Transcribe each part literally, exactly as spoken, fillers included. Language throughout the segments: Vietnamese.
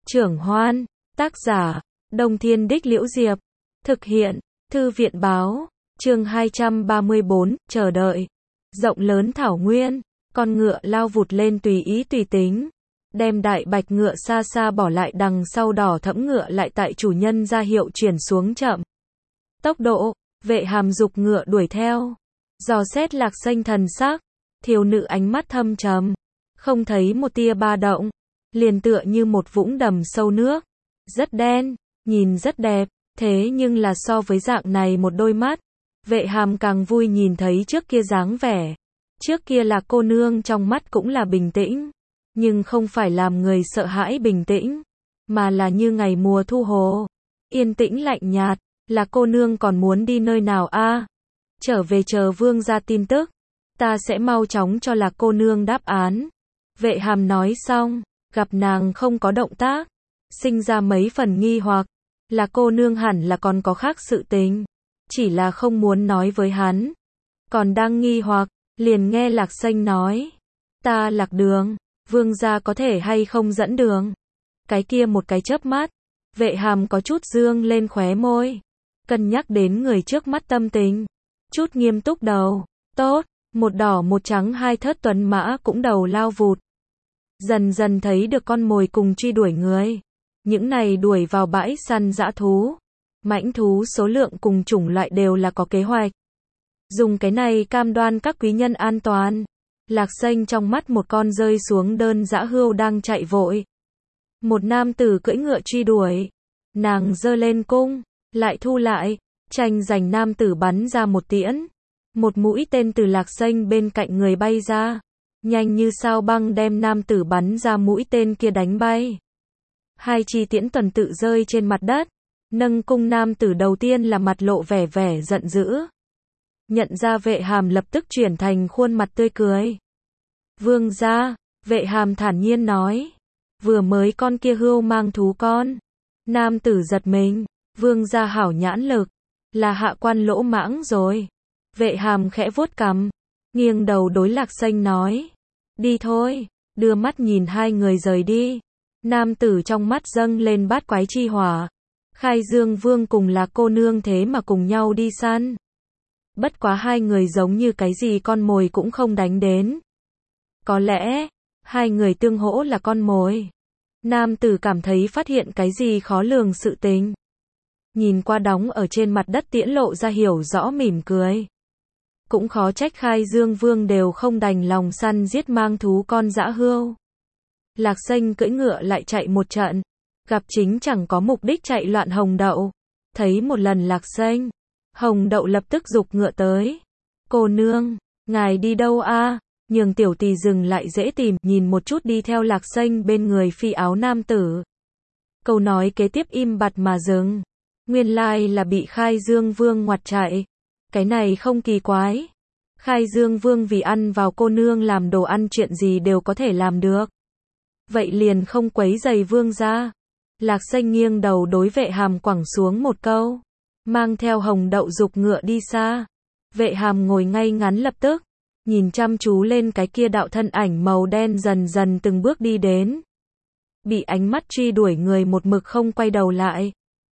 Trưởng Hoan, tác giả, Đông Thiên Đích Liễu Diệp, thực hiện, Thư viện Báo, chương hai trăm ba mươi bốn, chờ đợi. Rộng lớn thảo nguyên, con ngựa lao vụt lên tùy ý tùy tính, đem đại bạch ngựa xa xa bỏ lại đằng sau, đỏ thẫm ngựa lại tại chủ nhân ra hiệu chuyển xuống chậm tốc độ. Vệ Hàm dục ngựa đuổi theo, dò xét Lạc Xanh thần sắc, thiếu nữ ánh mắt thâm trầm, không thấy một tia ba động, liền tựa như một vũng đầm sâu nước, rất đen, nhìn rất đẹp, thế nhưng là so với dạng này một đôi mắt, Vệ Hàm càng vui nhìn thấy trước kia dáng vẻ. Trước kia là cô nương trong mắt cũng là bình tĩnh, nhưng không phải làm người sợ hãi bình tĩnh, mà là như ngày mùa thu hồ, yên tĩnh lạnh nhạt. Là cô nương còn muốn đi nơi nào a? À? Trở về chờ vương gia tin tức, ta sẽ mau chóng cho Lạc cô nương đáp án. Vệ Hàm nói xong, gặp nàng không có động tác, sinh ra mấy phần nghi hoặc, là cô nương hẳn là còn có khác sự tình, chỉ là không muốn nói với hắn. Còn đang nghi hoặc, liền nghe Lạc Xanh nói, ta lạc đường, vương gia có thể hay không dẫn đường. Cái kia một cái chớp mắt, Vệ Hàm có chút dương lên khóe môi, cân nhắc đến người trước mắt tâm tình, chút nghiêm túc đầu, tốt, một đỏ một trắng hai thớt tuấn mã cũng đầu lao vụt. Dần dần thấy được con mồi cùng truy đuổi người, những này đuổi vào bãi săn dã thú, mãnh thú số lượng cùng chủng loại đều là có kế hoạch. Dùng cái này cam đoan các quý nhân an toàn. Lạc Xanh trong mắt một con rơi xuống đơn dã hươu đang chạy vội. Một nam tử cưỡi ngựa truy đuổi, nàng giơ lên cung, lại thu lại, tranh giành nam tử bắn ra một tiễn. Một mũi tên từ Lạc Xanh bên cạnh người bay ra, nhanh như sao băng đem nam tử bắn ra mũi tên kia đánh bay. Hai chi tiễn tuần tự rơi trên mặt đất, nâng cung nam tử đầu tiên là mặt lộ vẻ vẻ giận dữ. Nhận ra Vệ Hàm lập tức chuyển thành khuôn mặt tươi cười. Vương gia, Vệ Hàm thản nhiên nói, vừa mới con kia hươu mang thú con. Nam tử giật mình. Vương gia hảo nhãn lực, là hạ quan lỗ mãng rồi. Vệ Hàm khẽ vuốt cằm, nghiêng đầu đối Lạc Xanh nói, đi thôi, đưa mắt nhìn hai người rời đi. Nam tử trong mắt dâng lên bát quái chi hỏa, Khai Dương Vương cùng là cô nương thế mà cùng nhau đi săn. Bất quá hai người giống như cái gì con mồi cũng không đánh đến. Có lẽ, hai người tương hỗ là con mồi. Nam tử cảm thấy phát hiện cái gì khó lường sự tình. Nhìn qua đóng ở trên mặt đất tiễn lộ ra hiểu rõ mỉm cười. Cũng khó trách Khai Dương Vương đều không đành lòng săn giết mang thú con dã hươu. Lạc Xanh cưỡi ngựa lại chạy một trận, gặp chính chẳng có mục đích chạy loạn Hồng Đậu. Thấy một lần Lạc Xanh, Hồng Đậu lập tức giục ngựa tới. Cô nương, ngài đi đâu a? À? Nhường tiểu tỳ dừng lại dễ tìm, nhìn một chút đi theo Lạc Xanh bên người phi áo nam tử. Câu nói kế tiếp im bặt mà dừng. Nguyên lai là bị Khai Dương Vương ngoặt chạy. Cái này không kỳ quái. Khai Dương Vương vì ăn vào cô nương làm đồ ăn chuyện gì đều có thể làm được. Vậy liền không quấy rầy vương gia. Lạc Xanh nghiêng đầu đối Vệ Hàm quẳng xuống một câu, mang theo Hồng Đậu dục ngựa đi xa. Vệ Hàm ngồi ngay ngắn lập tức, nhìn chăm chú lên cái kia đạo thân ảnh màu đen dần dần từng bước đi đến. Bị ánh mắt truy đuổi người một mực không quay đầu lại.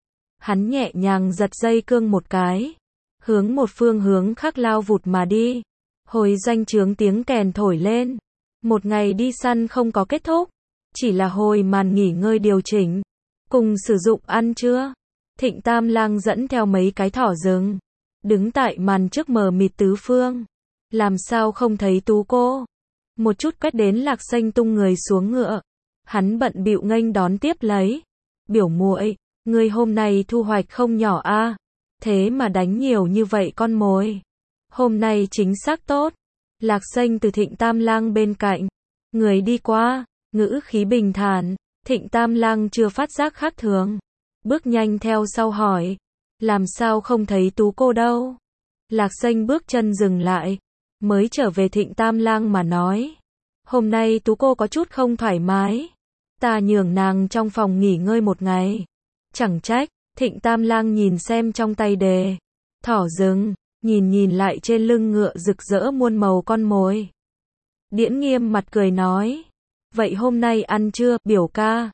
Hắn nhẹ nhàng giật dây cương một cái, hướng một phương hướng khác lao vụt mà đi. Hồi doanh trướng tiếng kèn thổi lên. Một ngày đi săn không có kết thúc, chỉ là hồi màn nghỉ ngơi điều chỉnh, cùng sử dụng ăn trưa. Thịnh Tam Lang dẫn theo mấy cái thỏ rừng, đứng tại màn trước mờ mịt tứ phương. Làm sao không thấy tú cô? Một chút quét đến Lạc Xanh tung người xuống ngựa. Hắn bận bịu nghênh đón tiếp lấy. Biểu muội, ngươi hôm nay thu hoạch không nhỏ a, à? Thế mà đánh nhiều như vậy con mồi. Hôm nay chính xác tốt. Lạc Xanh từ Thịnh Tam Lang bên cạnh, người đi qua, ngữ khí bình thản. Thịnh Tam Lang chưa phát giác khác thường, bước nhanh theo sau hỏi, làm sao không thấy tú cô đâu? Lạc Xanh bước chân dừng lại, mới trở về Thịnh Tam Lang mà nói, hôm nay tú cô có chút không thoải mái, ta nhường nàng trong phòng nghỉ ngơi một ngày. Chẳng trách. Thịnh Tam Lang nhìn xem trong tay đề thỏ rừng, nhìn nhìn lại trên lưng ngựa rực rỡ muôn màu con mồi. Điễn Nghiêm mặt cười nói, vậy hôm nay ăn chưa, biểu ca?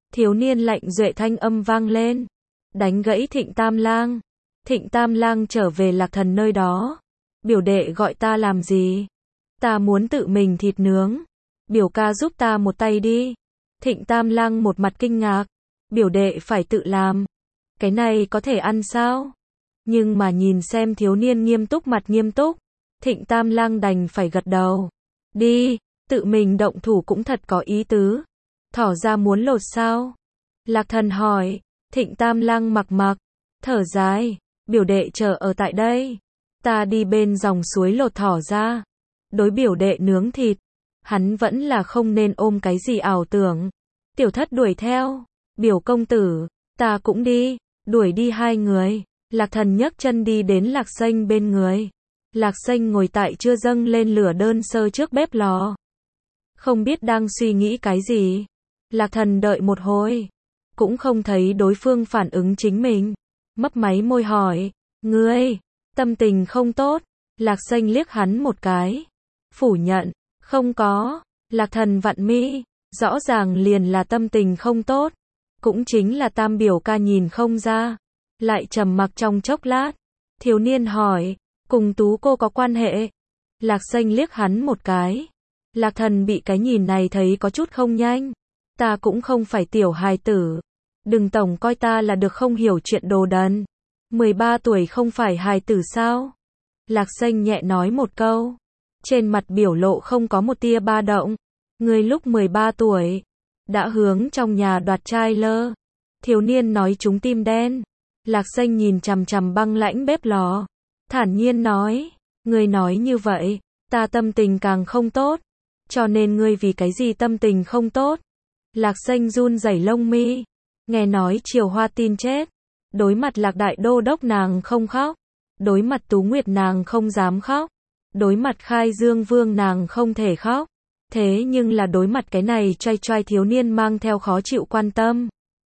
Thiếu niên lạnh duệ thanh âm vang lên, đánh gãy Thịnh Tam Lang. Thịnh Tam Lang trở về Lạc Thần nơi đó. Biểu đệ gọi ta làm gì? Ta muốn tự mình thịt nướng. Biểu ca giúp ta một tay đi. Thịnh Tam Lang một mặt kinh ngạc. Biểu đệ phải tự làm. Cái này có thể ăn sao? Nhưng mà nhìn xem thiếu niên nghiêm túc mặt nghiêm túc. Thịnh Tam Lang đành phải gật đầu. Đi, tự mình động thủ cũng thật có ý tứ. Thỏ ra muốn lột sao? Lạc Thần hỏi. Thịnh Tam Lang mặc mặc, thở dài. Biểu đệ chờ ở tại đây. Ta đi bên dòng suối lột thỏ ra. Đối biểu đệ nướng thịt. Hắn vẫn là không nên ôm cái gì ảo tưởng. Tiểu thất đuổi theo. Biểu công tử, ta cũng đi. Đuổi đi hai người. Lạc Thần nhấc chân đi đến Lạc Xanh bên người. Lạc Xanh ngồi tại chưa dâng lên lửa đơn sơ trước bếp lò. Không biết đang suy nghĩ cái gì. Lạc Thần đợi một hồi. Cũng không thấy đối phương phản ứng chính mình. Mấp máy môi hỏi. Ngươi, tâm tình không tốt. Lạc Xanh liếc hắn một cái. Phủ nhận. Không có. Lạc Thần vặn mi. Rõ ràng liền là tâm tình không tốt. Cũng chính là Tam biểu ca nhìn không ra. Lại trầm mặc trong chốc lát. Thiếu niên hỏi. Cùng Tú cô có quan hệ? Lạc Xanh liếc hắn một cái. Lạc Thần bị cái nhìn này thấy có chút không nhanh. Ta cũng không phải tiểu hài tử. Đừng tổng coi ta là được không hiểu chuyện đồ đần. mười ba tuổi không phải hài tử sao? Lạc Xanh nhẹ nói một câu. Trên mặt biểu lộ không có một tia ba động. Ngươi lúc mười ba tuổi, đã hướng trong nhà đoạt trai lơ. Thiếu niên nói trúng tim đen. Lạc Xanh nhìn chằm chằm băng lãnh bếp lò. Thản nhiên nói. Ngươi nói như vậy, ta tâm tình càng không tốt. Cho nên ngươi vì cái gì tâm tình không tốt? Lạc Xanh run rẩy lông mi. Nghe nói Triều Hoa tin chết. Đối mặt Lạc Đại Đô Đốc nàng không khóc. Đối mặt Tú Nguyệt nàng không dám khóc. Đối mặt Khai Dương Vương nàng không thể khóc. Thế nhưng là đối mặt cái này trai trai thiếu niên mang theo khó chịu quan tâm.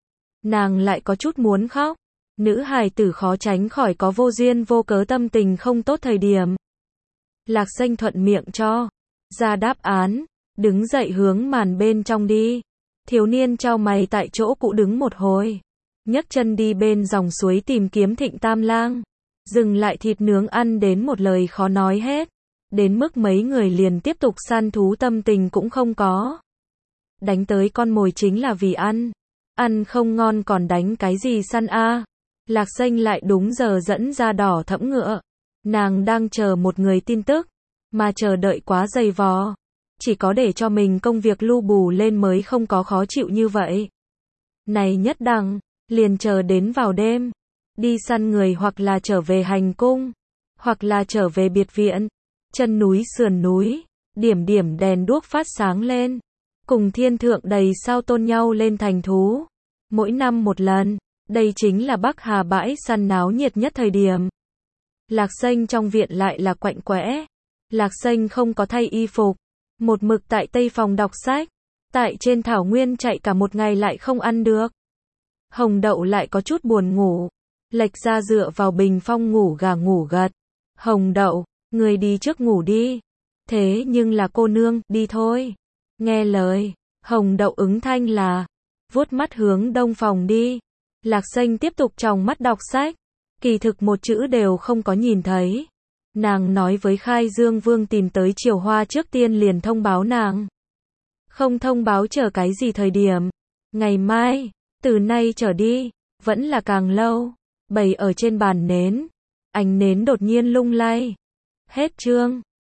Nàng lại có chút muốn khóc. Nữ hài tử khó tránh khỏi có vô duyên vô cớ tâm tình không tốt thời điểm. Lạc Xanh thuận miệng cho ra đáp án. Đứng dậy hướng màn bên trong đi. Thiếu niên chau mày tại chỗ cũ đứng một hồi. Nhấc chân đi bên dòng suối tìm kiếm Thịnh Tam Lang. Dừng lại thịt nướng ăn đến một lời khó nói hết. Đến mức mấy người liền tiếp tục săn thú tâm tình cũng không có. Đánh tới con mồi chính là vì ăn. Ăn không ngon còn đánh cái gì săn a? Lạc Xanh lại đúng giờ dẫn ra đỏ thẫm ngựa. Nàng đang chờ một người tin tức. Mà chờ đợi quá dày vò. Chỉ có để cho mình công việc lu bù lên mới không có khó chịu như vậy. Này nhất đẳng, liền chờ đến vào đêm. Đi săn người hoặc là trở về hành cung. Hoặc là trở về biệt viện. Chân núi sườn núi. Điểm điểm đèn đuốc phát sáng lên. Cùng thiên thượng đầy sao tôn nhau lên thành thú. Mỗi năm một lần. Đây chính là Bắc Hà bãi săn náo nhiệt nhất thời điểm. Lạc Xanh trong viện lại là quạnh quẽ. Lạc Xanh không có thay y phục. Một mực tại tây phòng đọc sách. Tại trên thảo nguyên chạy cả một ngày lại không ăn được. Hồng Đậu lại có chút buồn ngủ. Lệch ra dựa vào bình phong ngủ gà ngủ gật. Hồng Đậu, người đi trước ngủ đi. Thế nhưng là cô nương, đi thôi. Nghe lời. Hồng Đậu ứng thanh là. Vuốt mắt hướng đông phòng đi. Lạc Xanh tiếp tục tròng mắt đọc sách. Kỳ thực một chữ đều không có nhìn thấy. Nàng nói với Khai Dương Vương tìm tới Triều Hoa trước tiên liền thông báo nàng. Không thông báo chờ cái gì thời điểm. Ngày mai, từ nay trở đi, vẫn là càng lâu. Bày ở trên bàn nến. Ánh nến đột nhiên lung lay. Hết chương.